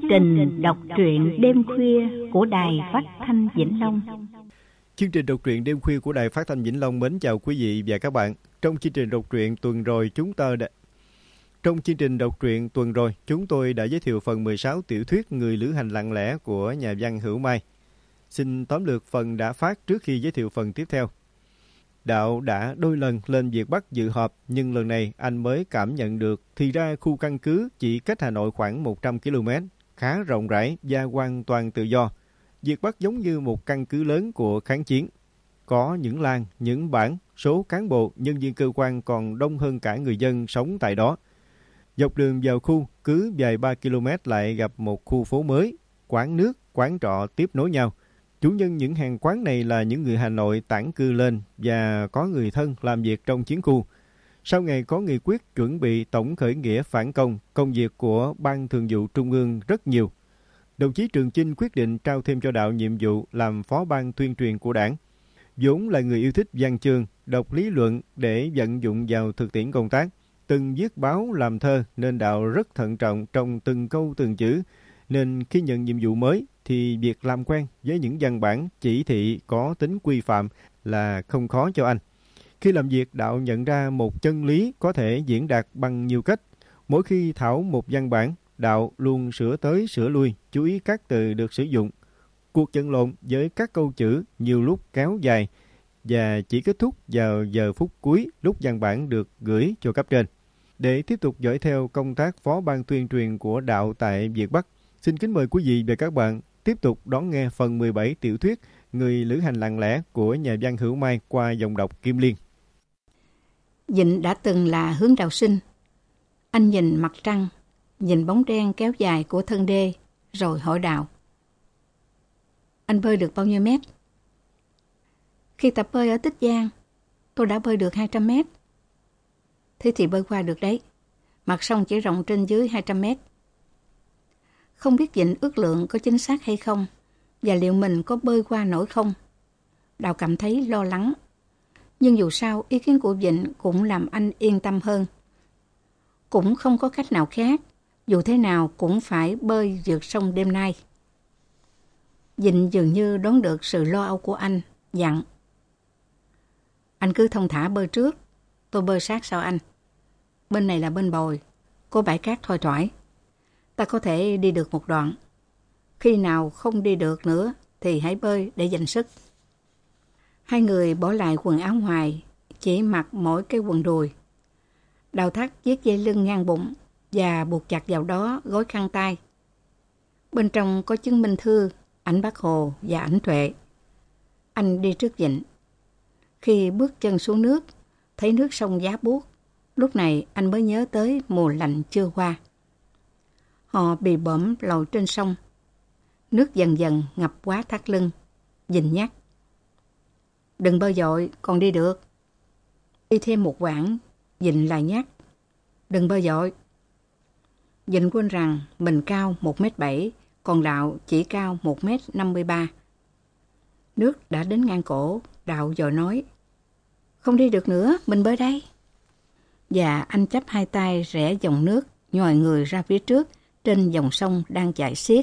trình đọc truyện đêm khuya của Đài Phát thanh Vĩnh Long. Chương trình đọc truyện đêm khuya của Đài Phát thanh Vĩnh Long mến chào quý vị và các bạn. Trong chương trình đọc truyện tuần rồi chúng tôi đã giới thiệu phần 16 tiểu thuyết Người lữ hành lặng lẽ của nhà văn Hữu Mai. Xin tóm lược phần đã phát trước khi giới thiệu phần tiếp theo. Đạo đã đôi lần lên Việt Bắc dự họp, nhưng lần này anh mới cảm nhận được thì ra khu căn cứ chỉ cách Hà Nội khoảng 100 km, khá rộng rãi và hoàn toàn tự do. Việt Bắc giống như một căn cứ lớn của kháng chiến. Có những làng, những bản, số cán bộ, nhân viên cơ quan còn đông hơn cả người dân sống tại đó. Dọc đường vào khu, cứ vài 3 km lại gặp một khu phố mới, quán nước, quán trọ tiếp nối nhau. Chủ nhân những hàng quán này là những người Hà Nội tản cư lên và có người thân làm việc trong chiến khu. Sau ngày có nghị quyết chuẩn bị tổng khởi nghĩa phản công, công việc của Ban Thường vụ Trung ương rất nhiều. Đồng chí Trường Chinh quyết định trao thêm cho Đạo nhiệm vụ làm phó ban tuyên truyền của Đảng. Vốn là người yêu thích văn chương, đọc lý luận để vận dụng vào thực tiễn công tác. Từng viết báo làm thơ nên Đạo rất thận trọng trong từng câu từng chữ. Nên khi nhận nhiệm vụ mới thì việc làm quen với những văn bản chỉ thị có tính quy phạm là không khó cho anh. Khi làm việc, Đạo nhận ra một chân lý có thể diễn đạt bằng nhiều cách. Mỗi khi thảo một văn bản, Đạo luôn sửa tới sửa lui, chú ý các từ được sử dụng. Cuộc vật lộn với các câu chữ nhiều lúc kéo dài và chỉ kết thúc vào giờ phút cuối lúc văn bản được gửi cho cấp trên. Để tiếp tục dõi theo công tác phó ban tuyên truyền của Đạo tại Việt Bắc, xin kính mời quý vị và các bạn tiếp tục đón nghe phần 17 tiểu thuyết Người lữ hành lặng lẽ của nhà văn Hữu Mai qua giọng đọc Kim Liên. Dịnh đã từng là hướng đạo sinh. Anh nhìn mặt trăng, nhìn bóng đen kéo dài của thân đê, rồi hỏi Đạo: Anh bơi được bao nhiêu mét? Khi tập bơi ở Tích Giang, tôi đã bơi được 200 mét. Thế thì bơi qua được đấy. Mặt sông chỉ rộng trên dưới 200 mét. Không biết Dịnh ước lượng có chính xác hay không, và liệu mình có bơi qua nổi không? Đạo cảm thấy lo lắng. Nhưng dù sao, ý kiến của Dịnh cũng làm anh yên tâm hơn. Cũng không có cách nào khác, dù thế nào cũng phải bơi vượt sông đêm nay. Dịnh dường như đoán được sự lo âu của anh, dặn: Anh cứ thong thả bơi trước, tôi bơi sát sau anh. Bên này là bên bồi, có bãi cát thoai thoải. Ta có thể đi được một đoạn. Khi nào không đi được nữa thì hãy bơi để dành sức. Hai người bỏ lại quần áo ngoài, chỉ mặc mỗi cái quần đùi. Đạo thắt chiếc dây lưng ngang bụng và buộc chặt vào đó gói khăn tay. Bên trong có chứng minh thư, ảnh Bác Hồ và ảnh Tuệ. Anh đi trước Dịnh. Khi bước chân xuống nước, thấy nước sông giá buốt. Lúc này anh mới nhớ tới mùa lạnh chưa qua. Họ bị bõm lội trên sông. Nước dần dần ngập quá thắt lưng. Dịnh nhắc: Đừng bơi dội, còn đi được. Đi thêm một quãng, Dịnh lại nhắc: Đừng bơi dội. Dịnh quên rằng mình cao 1m7, còn Đạo chỉ cao 1m53. Nước đã đến ngang cổ, Đạo vội nói: Không đi được nữa, mình bơi đây. Và anh chắp hai tay rẽ dòng nước, nhòi người ra phía trước trên dòng sông đang chảy xiết.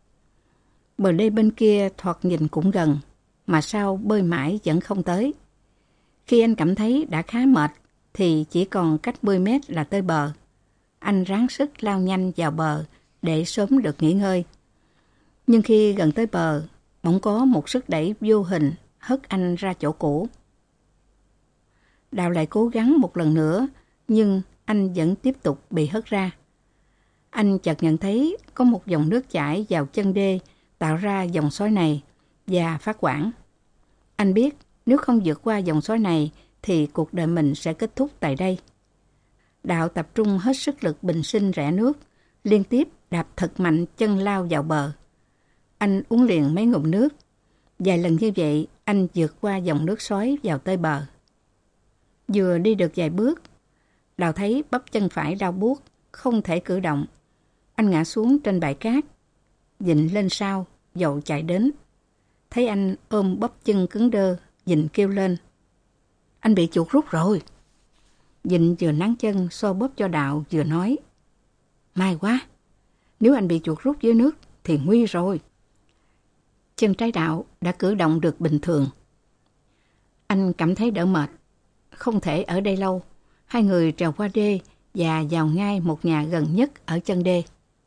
Bờ đê bên kia thoạt nhìn cũng gần, mà sao bơi mãi vẫn không tới. Khi anh cảm thấy đã khá mệt, thì chỉ còn cách 10 mét là tới bờ. Anh ráng sức lao nhanh vào bờ để sớm được nghỉ ngơi. Nhưng khi gần tới bờ, bỗng có một sức đẩy vô hình hất anh ra chỗ cũ. Đạo lại cố gắng một lần nữa, nhưng anh vẫn tiếp tục bị hất ra. Anh chợt nhận thấy có một dòng nước chảy vào chân đê, tạo ra dòng xoáy này và phát quãng. Anh biết nếu không vượt qua dòng xoáy này thì cuộc đời mình sẽ kết thúc tại đây. Đạo tập trung hết sức lực bình sinh rẽ nước, liên tiếp đạp thật mạnh chân lao vào bờ. Anh uống liền mấy ngụm nước. Vài lần như vậy, anh vượt qua dòng nước xoáy vào tới bờ. Vừa đi được vài bước, Đạo thấy bắp chân phải đau buốt, không thể cử động. Anh ngã xuống trên bãi cát. Dịnh lên sau, dội chạy đến. Thấy anh ôm bắp chân cứng đơ, Dịnh kêu lên: Anh bị chuột rút rồi. Dịnh vừa nắn chân xoa bóp cho Đạo vừa nói: May quá, Nếu anh bị chuột rút dưới nước thì nguy rồi. Chân trái Đạo đã cử động được bình thường. Anh cảm thấy đỡ mệt. Không thể ở đây lâu. Hai người trèo qua đê và vào ngay một nhà gần nhất ở chân đê.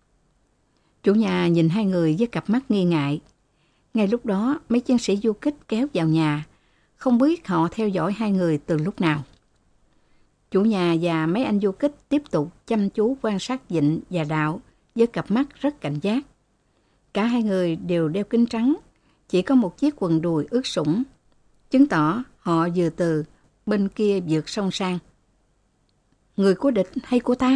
Chủ nhà nhìn hai người với cặp mắt nghi ngại. Ngay lúc đó, mấy chiến sĩ du kích kéo vào nhà. Không biết họ theo dõi hai người từ lúc nào. Chủ nhà và mấy anh du kích tiếp tục chăm chú quan sát Vịnh và Đạo với cặp mắt rất cảnh giác. Cả hai người đều đeo kính trắng, chỉ có một chiếc quần đùi ướt sũng, chứng tỏ họ vừa từ bên kia vượt sông sang. Người của địch hay của ta?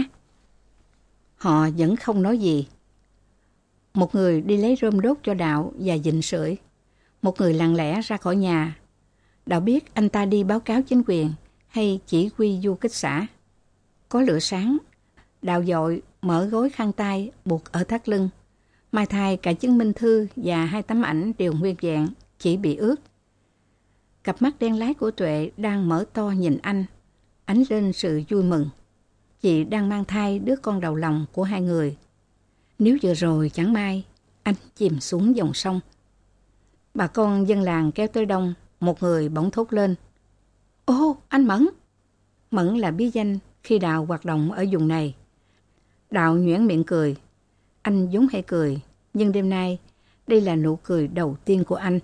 Họ vẫn không nói gì. Một người đi lấy rơm đốt cho Đạo và Vịnh sưởi. Một người lặng lẽ ra khỏi nhà. Đạo biết anh ta đi báo cáo chính quyền hay chỉ huy du kích xã. Có lửa sáng, Đạo vội mở gối khăn tay buộc ở thắt lưng. Mai thay cả chứng minh thư và 2 tấm ảnh đều nguyên vẹn, chỉ bị ướt. Cặp mắt đen láy của Tuệ đang mở to nhìn anh, ánh lên sự vui mừng. Chị đang mang thai đứa con đầu lòng của hai người. Nếu vừa rồi chẳng may, anh chìm xuống dòng sông. Bà con dân làng kéo tới đông, một người bỗng thốt lên. Ô, anh Mẫn! Mẫn là bí danh khi Đạo hoạt động ở vùng này. Đạo nhoẻn miệng cười. Anh vốn hay cười, nhưng đêm nay, đây là nụ cười đầu tiên của anh.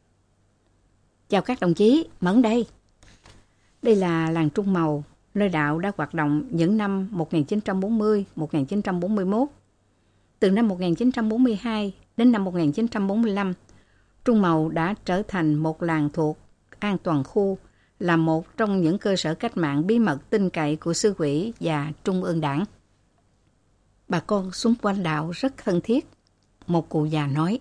Chào các đồng chí, Mẫn đây. Đây là làng Trung Mầu, nơi Đạo đã hoạt động những năm 1940-1941. Từ năm 1942 đến năm 1945, Trung Mầu đã trở thành một làng thuộc an toàn khu, là một trong những cơ sở cách mạng bí mật tin cậy của xứ ủy và Trung ương Đảng. Bà con xung quanh Đạo rất thân thiết. Một cụ già nói.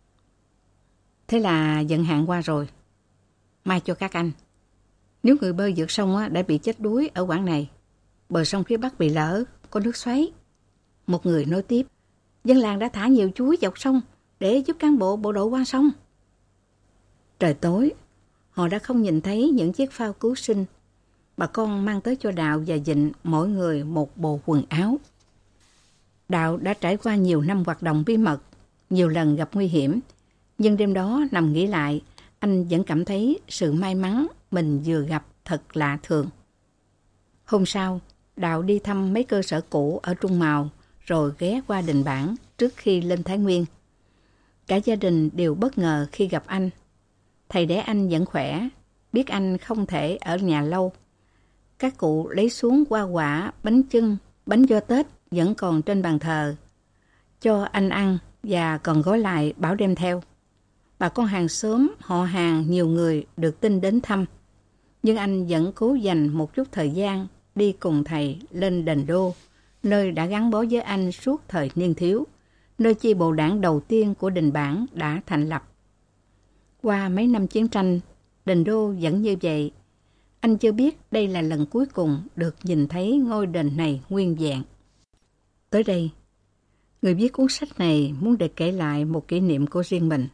Thế là vận hạn qua rồi. Mai cho các anh. Nếu người bơi vượt sông đã bị chết đuối ở quãng này, bờ sông phía Bắc bị lở, có nước xoáy. Một người nói tiếp. Dân làng đã thả nhiều chuối dọc sông để giúp cán bộ bộ đội qua sông. Trời tối, họ đã không nhìn thấy những chiếc phao cứu sinh. Bà con mang tới cho Đạo và Vịnh mỗi người một bộ quần áo. Đạo đã trải qua nhiều năm hoạt động bí mật, nhiều lần gặp nguy hiểm. Nhưng đêm đó nằm nghĩ lại, anh vẫn cảm thấy sự may mắn mình vừa gặp thật lạ thường. Hôm sau, Đạo đi thăm mấy cơ sở cũ ở Trung Màu, rồi ghé qua Đình Bản trước khi lên Thái Nguyên. Cả gia đình đều bất ngờ khi gặp anh. Thầy đẻ anh vẫn khỏe, biết anh không thể ở nhà lâu. Các cụ lấy xuống hoa quả, bánh chưng, bánh giò Tết vẫn còn trên bàn thờ. Cho anh ăn và còn gói lại bảo đem theo. Bà con hàng xóm, họ hàng, nhiều người được tin đến thăm. Nhưng anh vẫn cố dành một chút thời gian đi cùng thầy lên Đền Đô, nơi đã gắn bó với anh suốt thời niên thiếu, nơi chi bộ đảng đầu tiên của Đình Bản đã thành lập. Qua mấy năm chiến tranh, Đền Đô vẫn như vậy. Anh chưa biết đây là lần cuối cùng được nhìn thấy ngôi đền này nguyên vẹn. Tới đây, người viết cuốn sách này muốn để kể lại một kỷ niệm của riêng mình.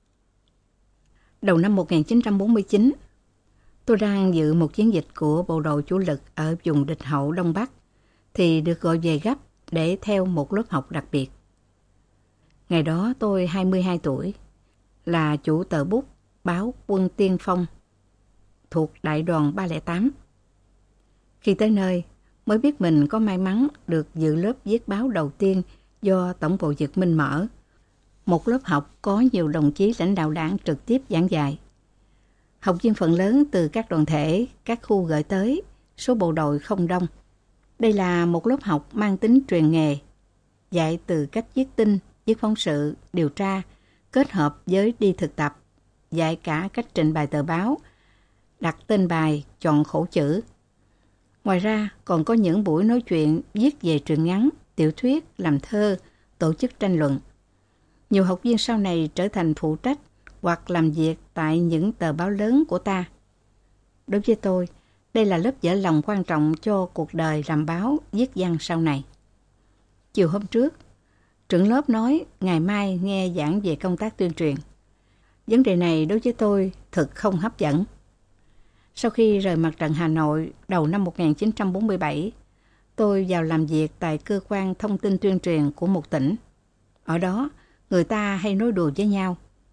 Đầu năm 1949, tôi đang dự một chiến dịch của bộ đội chủ lực ở vùng địch hậu Đông Bắc, thì được gọi về gấp để theo một lớp học đặc biệt. Ngày đó tôi 22 tuổi, là chủ tờ bút báo Quân Tiên Phong, thuộc đại đoàn 308. Khi tới nơi, mới biết mình có may mắn được dự lớp viết báo đầu tiên do Tổng bộ Dực Minh mở. Một lớp học có nhiều đồng chí lãnh đạo đảng trực tiếp giảng dạy. Học viên phần lớn từ các đoàn thể, các khu gửi tới, số bộ đội không đông. Đây là một lớp học mang tính truyền nghề, dạy từ cách viết tin, viết phóng sự, điều tra, kết hợp với đi thực tập, dạy cả cách trình bày tờ báo, đặt tên bài, chọn khổ chữ. Ngoài ra, còn có những buổi nói chuyện viết về truyện ngắn, tiểu thuyết, làm thơ, tổ chức tranh luận. Nhiều học viên sau này trở thành phụ trách hoặc làm việc tại những tờ báo lớn của ta. Đối với tôi, đây là lớp vỡ lòng quan trọng cho cuộc đời làm báo, viết văn sau này. Chiều hôm trước, trưởng lớp nói ngày mai nghe giảng về công tác tuyên truyền. Vấn đề này đối với tôi thực không hấp dẫn. Sau khi rời mặt trận Hà Nội đầu năm 1947, tôi vào làm việc tại cơ quan thông tin tuyên truyền của một tỉnh. Ở đó, người ta hay nói đùa với nhau.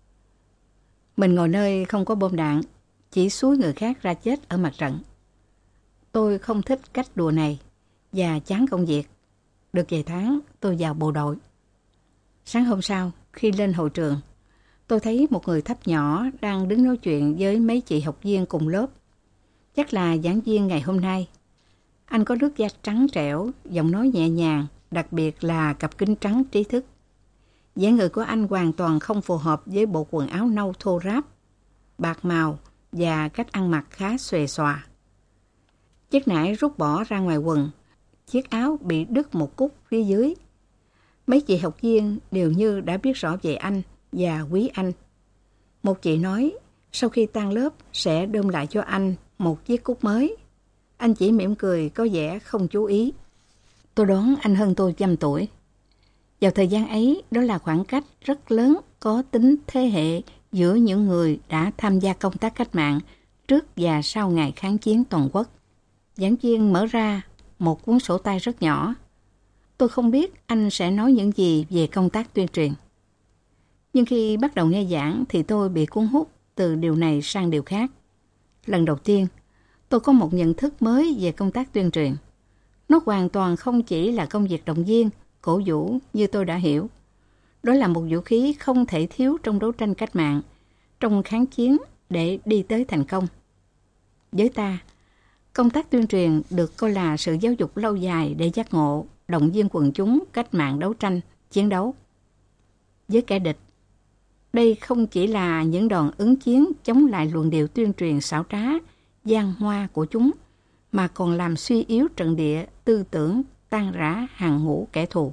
Mình ngồi nơi không có bom đạn, chỉ xúi người khác ra chết ở mặt trận. Tôi không thích cách đùa này và chán công việc. Được vài tháng, tôi vào bộ đội. Sáng hôm sau, khi lên hội trường, tôi thấy một người thấp nhỏ đang đứng nói chuyện với mấy chị học viên cùng lớp. Chắc là giảng viên ngày hôm nay. Anh có nước da trắng trẻo, giọng nói nhẹ nhàng, đặc biệt là cặp kính trắng trí thức. Dáng người của anh hoàn toàn không phù hợp với bộ quần áo nâu thô ráp, bạc màu và cách ăn mặc khá xuề xòa. Chiếc nải rút bỏ ra ngoài quần, chiếc áo bị đứt một cúc phía dưới. Mấy chị học viên đều như đã biết rõ về anh và quý anh. Một chị nói sau khi tan lớp sẽ đơm lại cho anh một chiếc cúc mới. Anh chỉ mỉm cười có vẻ không chú ý. Tôi đoán anh hơn tôi 100 tuổi. Vào thời gian ấy, đó là khoảng cách rất lớn có tính thế hệ giữa những người đã tham gia công tác cách mạng trước và sau ngày kháng chiến toàn quốc. Giảng viên mở ra một cuốn sổ tay rất nhỏ. Tôi không biết anh sẽ nói những gì về công tác tuyên truyền. Nhưng khi bắt đầu nghe giảng thì tôi bị cuốn hút từ điều này sang điều khác. Lần đầu tiên, tôi có một nhận thức mới về công tác tuyên truyền. Nó hoàn toàn không chỉ là công việc động viên, cổ vũ như tôi đã hiểu. Đó là một vũ khí không thể thiếu trong đấu tranh cách mạng, trong kháng chiến để đi tới thành công. Với ta, công tác tuyên truyền được coi là sự giáo dục lâu dài để giác ngộ, động viên quần chúng cách mạng đấu tranh, chiến đấu. Với kẻ địch, đây không chỉ là những đòn ứng chiến chống lại luận điệu tuyên truyền xảo trá, gian hoa của chúng, mà còn làm suy yếu trận địa tư tưởng, tan rã hàng ngũ kẻ thù.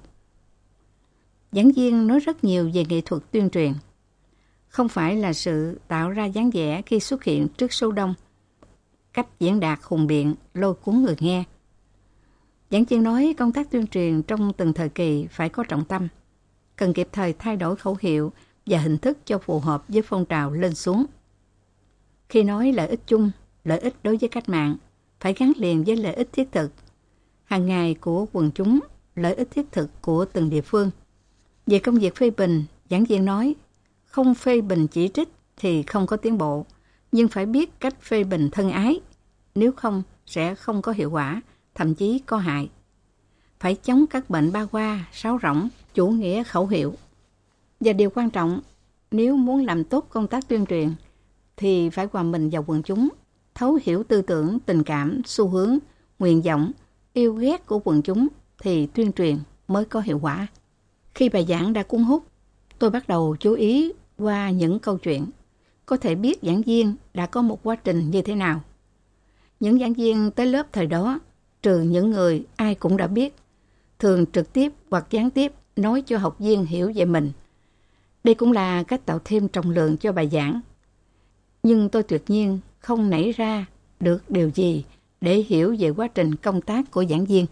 Giảng viên nói rất nhiều về nghệ thuật tuyên truyền. Không phải là sự tạo ra dáng vẻ khi xuất hiện trước số đông, cách diễn đạt hùng biện, lôi cuốn người nghe. Giảng viên nói công tác tuyên truyền trong từng thời kỳ phải có trọng tâm, cần kịp thời thay đổi khẩu hiệu và hình thức cho phù hợp với phong trào lên xuống. Khi nói lợi ích chung, lợi ích đối với cách mạng, phải gắn liền với lợi ích thiết thực hàng ngày của quần chúng, lợi ích thiết thực của từng địa phương. Về công việc phê bình, giảng viên nói, không phê bình chỉ trích thì không có tiến bộ, nhưng phải biết cách phê bình thân ái, nếu không sẽ không có hiệu quả, thậm chí có hại. Phải chống các bệnh ba hoa, sáo rỗng, chủ nghĩa khẩu hiệu. Và điều quan trọng, nếu muốn làm tốt công tác tuyên truyền, thì phải hòa mình vào quần chúng, thấu hiểu tư tưởng, tình cảm, xu hướng, nguyện vọng, yêu ghét của quần chúng, thì tuyên truyền mới có hiệu quả. Khi bài giảng đã cuốn hút, tôi bắt đầu chú ý qua những câu chuyện, có thể biết giảng viên đã có một quá trình như thế nào. Những giảng viên tới lớp thời đó, trừ những người ai cũng đã biết, thường trực tiếp hoặc gián tiếp nói cho học viên hiểu về mình. Đây cũng là cách tạo thêm trọng lượng cho bài giảng. Nhưng tôi tuyệt nhiên không nảy ra được điều gì để hiểu về quá trình công tác của giảng viên.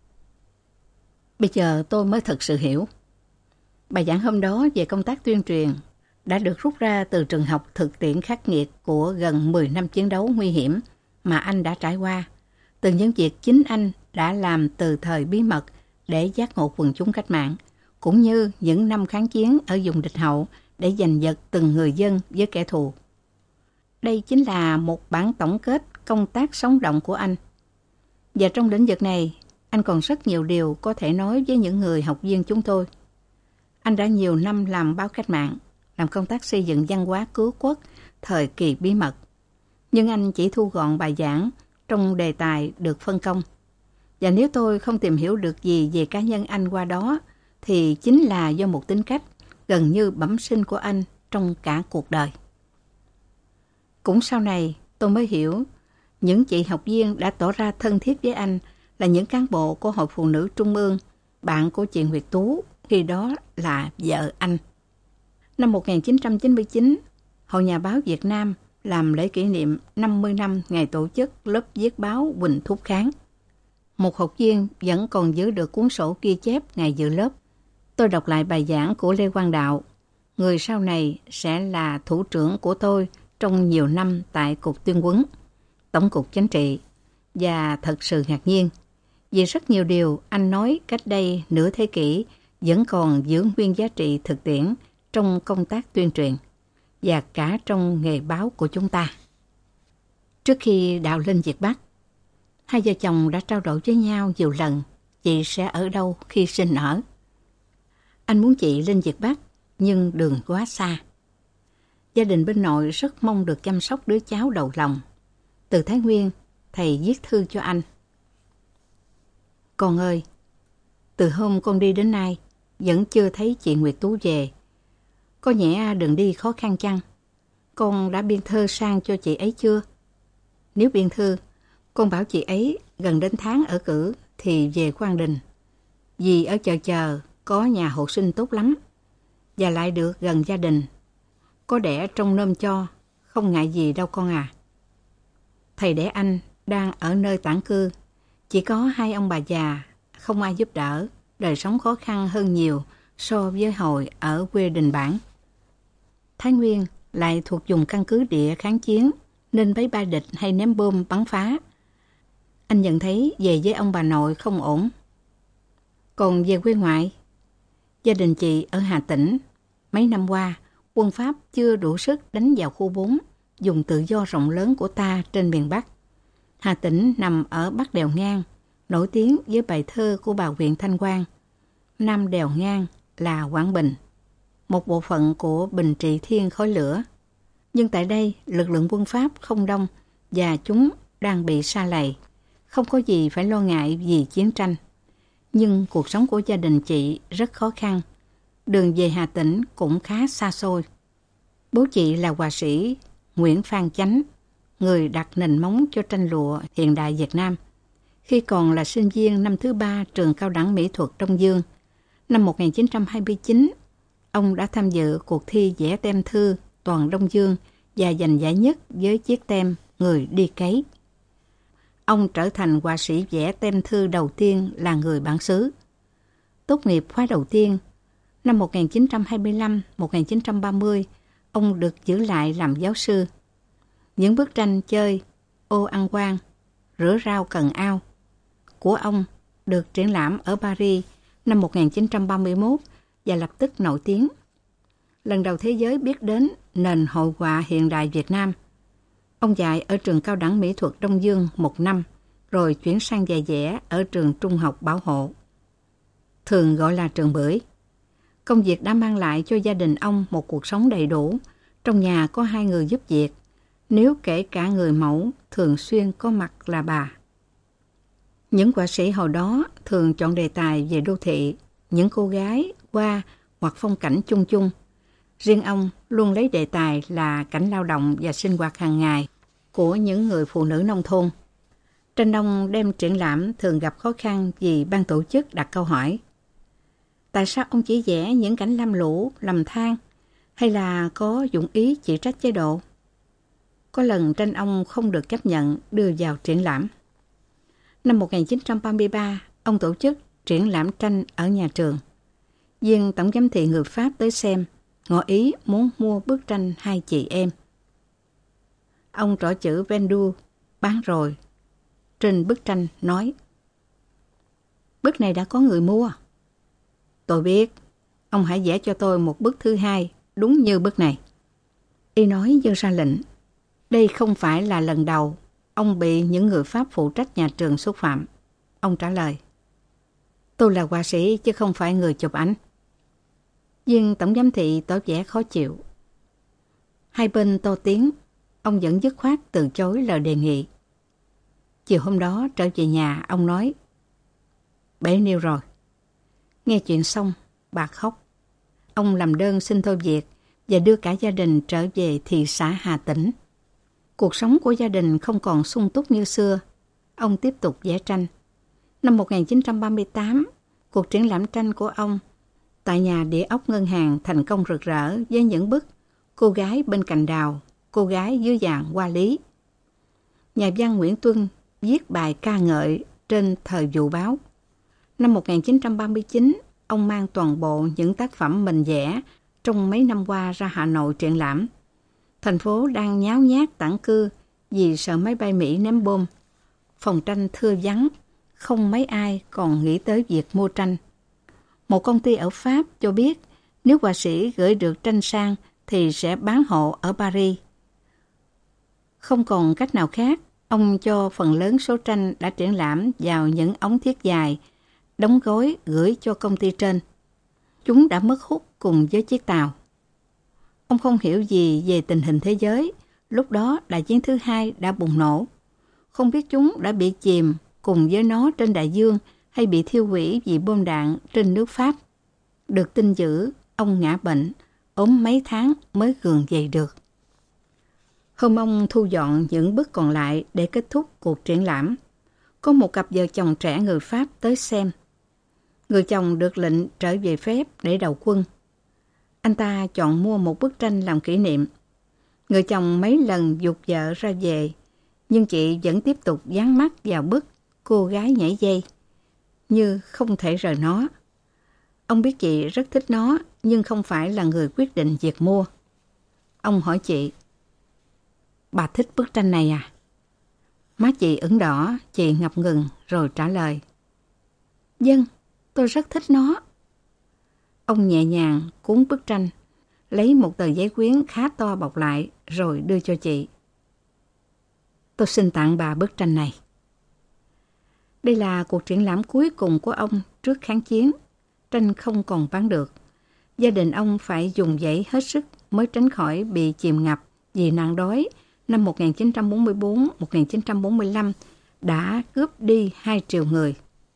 Bây giờ tôi mới thật sự hiểu. Bài giảng hôm đó về công tác tuyên truyền đã được rút ra từ trường học thực tiễn khắc nghiệt của gần 10 năm chiến đấu nguy hiểm mà anh đã trải qua, từ những việc chính anh đã làm từ thời bí mật để giác ngộ quần chúng cách mạng, cũng như những năm kháng chiến ở vùng địch hậu để giành giật từng người dân với kẻ thù. Đây chính là một bản tổng kết công tác sống động của anh. Và trong lĩnh vực này, anh còn rất nhiều điều có thể nói với những người học viên chúng tôi. Anh đã nhiều năm làm báo cách mạng, làm công tác xây dựng văn hóa cứu quốc thời kỳ bí mật. Nhưng anh chỉ thu gọn bài giảng trong đề tài được phân công. Và nếu tôi không tìm hiểu được gì về cá nhân anh qua đó, thì chính là do một tính cách gần như bẩm sinh của anh trong cả cuộc đời. Cũng sau này tôi mới hiểu, những chị học viên đã tỏ ra thân thiết với anh là những cán bộ của Hội Phụ nữ Trung ương, bạn của chị Nguyệt Tú, khi đó là vợ anh. Năm 1999, Hội Nhà báo Việt Nam làm lễ kỷ niệm 50 năm ngày tổ chức lớp viết báo Huỳnh Thúc Kháng. Một học viên vẫn còn giữ được cuốn sổ ghi chép ngày dự lớp. Tôi đọc lại bài giảng của Lê Quang Đạo, người sau này sẽ là thủ trưởng của tôi trong nhiều năm tại Cục Tuyên huấn, Tổng cục Chính trị, và thật sự ngạc nhiên vì rất nhiều điều anh nói cách đây nửa thế kỷ vẫn còn giữ nguyên giá trị thực tiễn trong công tác tuyên truyền và cả trong nghề báo của chúng ta. Trước khi Đạo lên Việt Bắc, hai vợ chồng đã trao đổi với nhau nhiều lần chị sẽ ở đâu khi sinh nở. Anh muốn chị lên Việt Bắc, nhưng đường quá xa. Gia đình bên nội rất mong được chăm sóc đứa cháu đầu lòng. Từ Thái Nguyên, thầy viết thư cho anh. Con ơi, từ hôm con đi đến nay, vẫn chưa thấy chị Nguyệt Tú về. Có nhẽ đường đi khó khăn chăng? Con đã biên thơ sang cho chị ấy chưa? Nếu biên thư, con bảo chị ấy gần đến tháng ở cử thì về Quang Đình. Vì ở chờ có nhà hộ sinh tốt lắm, và lại được gần gia đình. Có đẻ trông nom cho, không ngại gì đâu con à. Thầy đẻ anh đang ở nơi tản cư, chỉ có hai ông bà già, không ai giúp đỡ, đời sống khó khăn hơn nhiều so với hồi ở quê Đình Bản. Thái Nguyên lại thuộc vùng căn cứ địa kháng chiến, nên máy bay địch hay ném bom bắn phá. Anh nhận thấy về với ông bà nội không ổn. Còn về quê ngoại, gia đình chị ở Hà Tĩnh. Mấy năm qua, quân Pháp chưa đủ sức đánh vào khu 4, dùng tự do rộng lớn của ta trên miền Bắc. Hà Tĩnh nằm ở Bắc đèo Ngang, nổi tiếng với bài thơ của bà huyện Thanh Quang. Nam đèo Ngang là Quảng Bình, một bộ phận của Bình Trị Thiên khói lửa. Nhưng tại đây, lực lượng quân Pháp không đông và chúng đang bị sa lầy. Không có gì phải lo ngại vì chiến tranh. Nhưng cuộc sống của gia đình chị rất khó khăn. Đường về Hà Tĩnh cũng khá xa xôi. Bố chị là họa sĩ Nguyễn Phan Chánh, người đặt nền móng cho tranh lụa hiện đại Việt Nam. Khi còn là sinh viên năm thứ 3 trường cao đẳng mỹ thuật Đông Dương, năm 1929, ông đã tham dự cuộc thi vẽ tem thư toàn Đông Dương và giành giải nhất với chiếc tem Người đi cấy. Ông trở thành họa sĩ vẽ tem thư đầu tiên là người bản xứ. Tốt nghiệp khóa đầu tiên, năm 1925-1930, ông được giữ lại làm giáo sư. Những bức tranh chơi Ô ăn quan, Rửa rau cần ao của ông được triển lãm ở Paris năm 1931 và lập tức nổi tiếng. Lần đầu thế giới biết đến nền hội họa hiện đại Việt Nam. Ông dạy ở trường cao đẳng mỹ thuật Đông Dương 1 năm, rồi chuyển sang dạy vẽ ở trường trung học Bảo Hộ, thường gọi là trường Bưởi. Công việc đã mang lại cho gia đình ông một cuộc sống đầy đủ. Trong nhà có 2 người giúp việc, nếu kể cả người mẫu thường xuyên có mặt là bà. Những họa sĩ hồi đó thường chọn đề tài về đô thị, những cô gái, hoa hoặc phong cảnh chung chung. Riêng ông luôn lấy đề tài là cảnh lao động và sinh hoạt hàng ngày của những người phụ nữ nông thôn. Tranh ông đem triển lãm thường gặp khó khăn vì ban tổ chức đặt câu hỏi: tại sao ông chỉ vẽ những cảnh lam lũ, lầm than, hay là có dụng ý chỉ trách chế độ? Có lần tranh ông không được chấp nhận đưa vào triển lãm. Năm 1933, ông tổ chức triển lãm tranh ở nhà trường. Viên tổng giám thị người Pháp tới xem, ngỏ ý muốn mua bức tranh hai chị em. Ông trỏ chữ Vendu, bán rồi. Trên bức tranh nói: bức này đã có người mua. Tôi biết, ông hãy vẽ cho tôi một bức thứ hai đúng như bức này. Y nói dâng ra lệnh. Đây không phải là lần đầu ông bị những người Pháp phụ trách nhà trường xúc phạm. Ông trả lời: tôi là họa sĩ chứ không phải người chụp ảnh. Viên tổng giám thị tỏ vẻ khó chịu. Hai bên to tiếng, ông vẫn dứt khoát từ chối lời đề nghị. Chiều hôm đó trở về nhà, ông nói: bể niêu rồi. Nghe chuyện xong, bà khóc. Ông làm đơn xin thôi việc và đưa cả gia đình trở về thị xã Hà Tĩnh. Cuộc sống của gia đình không còn sung túc như xưa. Ông tiếp tục vẽ tranh. Năm 1938, cuộc triển lãm tranh của ông tại nhà địa ốc ngân hàng thành công rực rỡ với những bức Cô gái bên cành đào, Cô gái dưới vàng hoa lý. Nhà văn Nguyễn Tuân viết bài ca ngợi trên Thời Vụ Báo. Năm 1939, ông mang toàn bộ những tác phẩm mình vẽ trong mấy năm qua ra Hà Nội triển lãm. Thành phố đang nháo nhác tản cư vì sợ máy bay Mỹ ném bom. Phòng tranh thưa vắng, không mấy ai còn nghĩ tới việc mua tranh. Một công ty ở Pháp cho biết nếu họa sĩ gửi được tranh sang thì sẽ bán hộ ở Paris. Không còn cách nào khác, ông cho phần lớn số tranh đã triển lãm vào những ống thiết dài, đóng gói gửi cho công ty trên. Chúng đã mất hút cùng với chiếc tàu. Ông không hiểu gì về tình hình thế giới. Lúc đó Đại chiến thứ hai đã bùng nổ. Không biết chúng đã bị chìm cùng với nó trên đại dương hay bị thiêu hủy vì bom đạn trên nước Pháp. Được tin dữ, ông ngã bệnh, ốm mấy tháng mới gượng dậy được. Hôm ông thu dọn những bức còn lại để kết thúc cuộc triển lãm. Có một cặp vợ chồng trẻ người Pháp tới xem. Người chồng được lệnh trở về phép để đầu quân. Anh ta chọn mua một bức tranh làm kỷ niệm. Người chồng mấy lần giục vợ ra về, nhưng chị vẫn tiếp tục dán mắt vào bức cô gái nhảy dây, như không thể rời nó. Ông biết chị rất thích nó, nhưng không phải là người quyết định việc mua. Ông hỏi chị, bà thích bức tranh này à? Má chị ửng đỏ, chị ngập ngừng rồi trả lời, vâng, tôi rất thích nó. Ông nhẹ nhàng cuốn bức tranh, lấy một tờ giấy quyến khá to bọc lại rồi đưa cho chị. Tôi xin tặng bà bức tranh này. Đây là cuộc triển lãm cuối cùng của ông trước kháng chiến. Tranh không còn bán được. Gia đình ông phải dùng dãy hết sức mới tránh khỏi bị chìm ngập vì nạn đói năm 1944-1945 đã cướp đi 2 triệu người.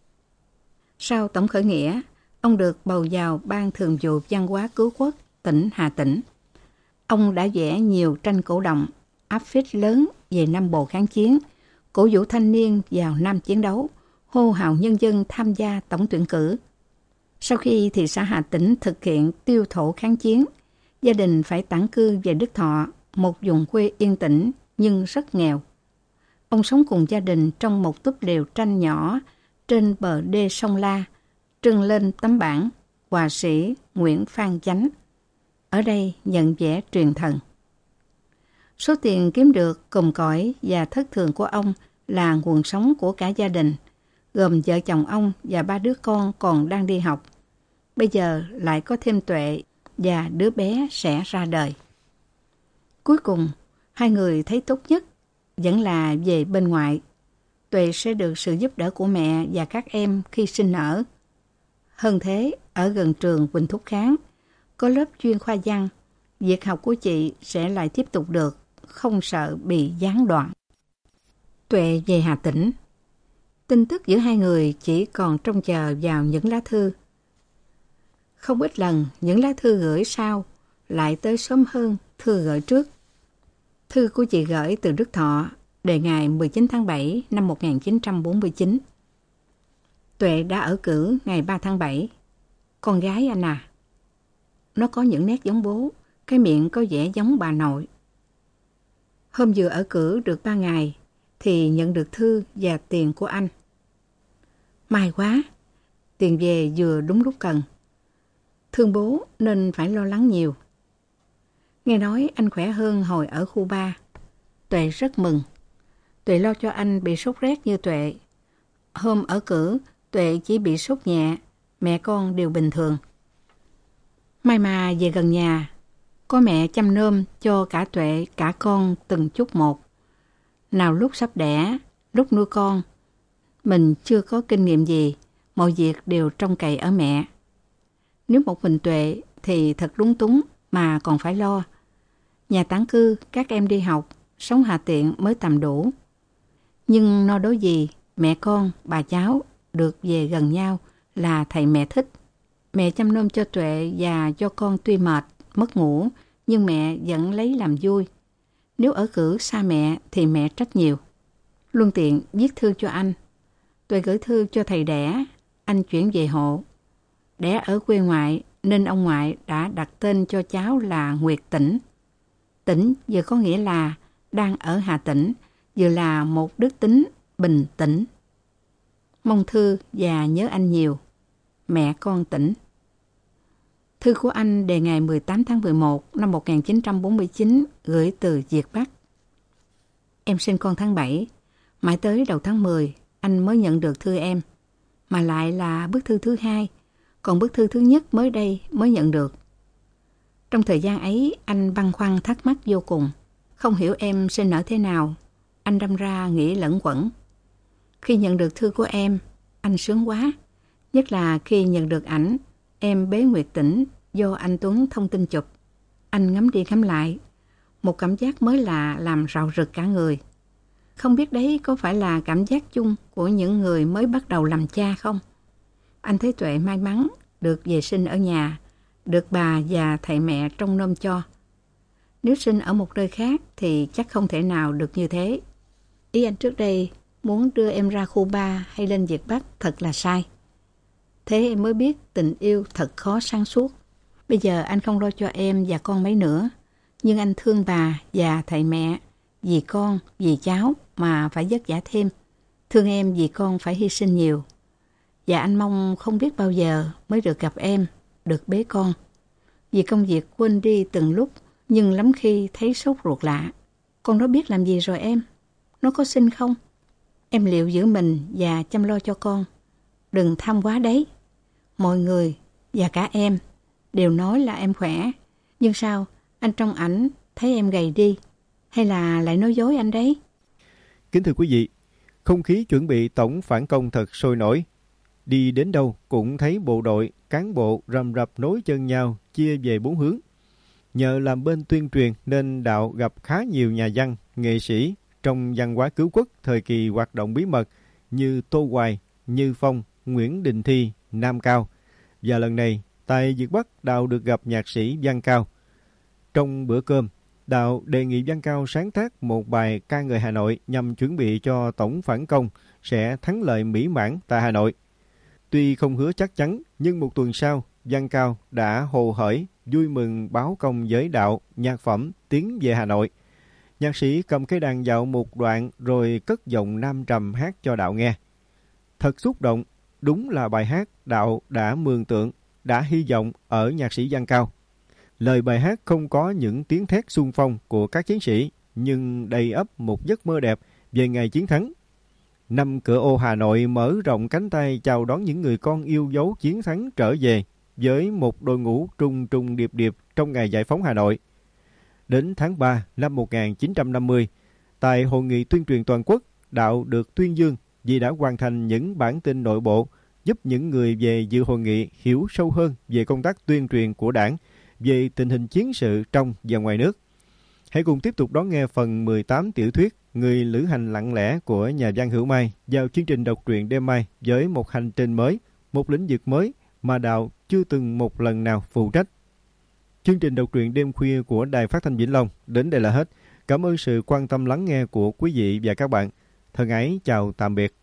Sau tổng khởi nghĩa, ông được bầu vào Ban Thường vụ Văn hóa Cứu quốc tỉnh Hà Tĩnh. Ông đã vẽ nhiều tranh cổ động, áp phích lớn về Nam Bộ kháng chiến, cổ vũ thanh niên vào Nam chiến đấu, hô hào nhân dân tham gia tổng tuyển cử. Sau khi thị xã Hà Tĩnh thực hiện tiêu thụ kháng chiến, gia đình phải tản cư về Đức Thọ, một vùng quê yên tĩnh nhưng rất nghèo. Ông sống cùng gia đình trong một túp lều tranh nhỏ trên bờ đê sông La, trưng lên tấm bảng họa sĩ Nguyễn Phan Chánh. Ở đây nhận vẽ truyền thần. Số tiền kiếm được cùm cõi và thất thường của ông là nguồn sống của cả gia đình, gồm vợ chồng ông và 3 đứa con còn đang đi học. Bây giờ lại có thêm Tuệ và đứa bé sẽ ra đời. Cuối cùng, 2 người thấy tốt nhất vẫn là về bên ngoại. Tuệ sẽ được sự giúp đỡ của mẹ và các em khi sinh nở. Hơn thế, ở gần trường Huỳnh Thúc Kháng, có lớp chuyên khoa văn, việc học của chị sẽ lại tiếp tục được, không sợ bị gián đoạn. Tuệ về Hà Tĩnh. Tin tức giữa 2 người chỉ còn trông chờ vào những lá thư. Không ít lần, những lá thư gửi sau lại tới sớm hơn thư gửi trước. Thư của chị gửi từ Đức Thọ, đề ngày 19 tháng 7 năm 1949. Tuệ đã ở cử ngày 3 tháng 7. Con gái anh à. Nó có những nét giống bố, cái miệng có vẻ giống bà nội. Hôm vừa ở cử được 3 ngày, thì nhận được thư và tiền của anh. May quá, tiền về vừa đúng lúc cần. Thương bố nên phải lo lắng nhiều. Nghe nói anh khỏe hơn hồi ở khu 3. Tuệ rất mừng. Tuệ lo cho anh bị sốt rét như Tuệ. Hôm ở cử, Tuệ chỉ bị sốt nhẹ, mẹ con đều bình thường. May mà về gần nhà, có mẹ chăm nom cho cả Tuệ cả con từng chút một. Nào lúc sắp đẻ, lúc nuôi con, mình chưa có kinh nghiệm gì, mọi việc đều trông cậy ở mẹ. Nếu một mình Tuệ thì thật lúng túng mà còn phải lo. Nhà tản cư, các em đi học, sống hà tiện mới tầm đủ. Nhưng no đối gì, mẹ con, bà cháu được về gần nhau là thầy mẹ thích. Mẹ chăm nom cho Tuệ và cho con tuy mệt, mất ngủ, nhưng mẹ vẫn lấy làm vui. Nếu ở cử xa mẹ thì mẹ trách nhiều. Luôn tiện viết thư cho anh. Tuệ gửi thư cho thầy đẻ, anh chuyển về hộ. Đẻ ở quê ngoại nên ông ngoại đã đặt tên cho cháu là Nguyệt Tĩnh. Tĩnh vừa có nghĩa là đang ở Hà Tĩnh, vừa là một đức tính bình tĩnh. Mong thư và nhớ anh nhiều. Mẹ con Tĩnh. Thư của anh đề ngày 18 tháng 11 năm 1949 gửi từ Việt Bắc. Em sinh con tháng 7, mãi tới đầu tháng 10 anh mới nhận được thư em, mà lại là bức thư thứ 2. còn bức thư thứ nhất mới đây mới nhận được. Trong thời gian ấy, anh băn khoăn thắc mắc vô cùng. Không hiểu em sinh nở thế nào, anh đâm ra nghĩ lẫn quẩn. Khi nhận được thư của em, anh sướng quá. Nhất là khi nhận được ảnh em bế nguyệt tỉnh do anh Tuấn thông tin chụp. Anh ngắm đi ngắm lại, một cảm giác mới lạ làm rạo rực cả người. Không biết đấy có phải là cảm giác chung của những người mới bắt đầu làm cha không? Anh thấy Tuệ may mắn được về sinh ở nhà, được bà và thầy mẹ trông nom cho. Nếu sinh ở một nơi khác thì chắc không thể nào được như thế. Ý anh trước đây muốn đưa em ra khu 3 hay lên Việt Bắc thật là sai. Thế em mới biết tình yêu thật khó sáng suốt. Bây giờ anh không lo cho em và con mấy nữa, nhưng anh thương bà và thầy mẹ, vì con, vì cháu mà phải vất vả thêm. Thương em vì con phải hy sinh nhiều. Và anh mong không biết bao giờ mới được gặp em, được bế con. Vì công việc quên đi từng lúc, nhưng lắm khi thấy sốt ruột lạ. Con nó biết làm gì rồi em? Nó có xin không? Em liệu giữ mình và chăm lo cho con. Đừng tham quá đấy. Mọi người và cả em đều nói là em khỏe. Nhưng sao anh trong ảnh thấy em gầy đi? Hay là lại nói dối anh đấy? Kính thưa quý vị, không khí chuẩn bị tổng phản công thật sôi nổi. Đi đến đâu cũng thấy bộ đội, cán bộ rầm rập nối chân nhau, chia về 4 hướng. Nhờ làm bên tuyên truyền nên Đạo gặp khá nhiều nhà văn, nghệ sĩ trong văn hóa cứu quốc thời kỳ hoạt động bí mật như Tô Hoài, Như Phong, Nguyễn Đình Thi, Nam Cao. Và lần này, tại Việt Bắc, Đạo được gặp nhạc sĩ Văn Cao. Trong bữa cơm, Đạo đề nghị Văn Cao sáng tác một bài ca ngợi Hà Nội nhằm chuẩn bị cho tổng phản công sẽ thắng lợi mỹ mãn tại Hà Nội. Tuy không hứa chắc chắn, nhưng một tuần sau, Văn Cao đã hồ hởi, vui mừng báo công với Đạo nhạc phẩm Tiến về Hà Nội. Nhạc sĩ cầm cái đàn dạo một đoạn rồi cất giọng nam trầm hát cho Đạo nghe. Thật xúc động, đúng là bài hát Đạo đã mường tượng, đã hy vọng ở nhạc sĩ Văn Cao. Lời bài hát không có những tiếng thét xung phong của các chiến sĩ, nhưng đầy ắp một giấc mơ đẹp về ngày chiến thắng. Năm cửa ô Hà Nội mở rộng cánh tay chào đón những người con yêu dấu chiến thắng trở về với một đội ngũ trùng trùng điệp điệp trong ngày giải phóng Hà Nội. Đến tháng 3 năm 1950, tại Hội nghị tuyên truyền toàn quốc, Đạo được tuyên dương vì đã hoàn thành những bản tin nội bộ giúp những người về dự hội nghị hiểu sâu hơn về công tác tuyên truyền của Đảng, về tình hình chiến sự trong và ngoài nước. Hãy cùng tiếp tục đón nghe phần 18 tiểu thuyết Người lữ hành lặng lẽ của nhà văn Hữu Mai vào chương trình đọc truyện đêm mai với một hành trình mới, một lĩnh vực mới mà Đạo chưa từng một lần nào phụ trách. Chương trình đọc truyện đêm khuya của Đài Phát thanh Vĩnh Long đến đây là hết. Cảm ơn sự quan tâm lắng nghe của quý vị và các bạn. Thân ái chào tạm biệt.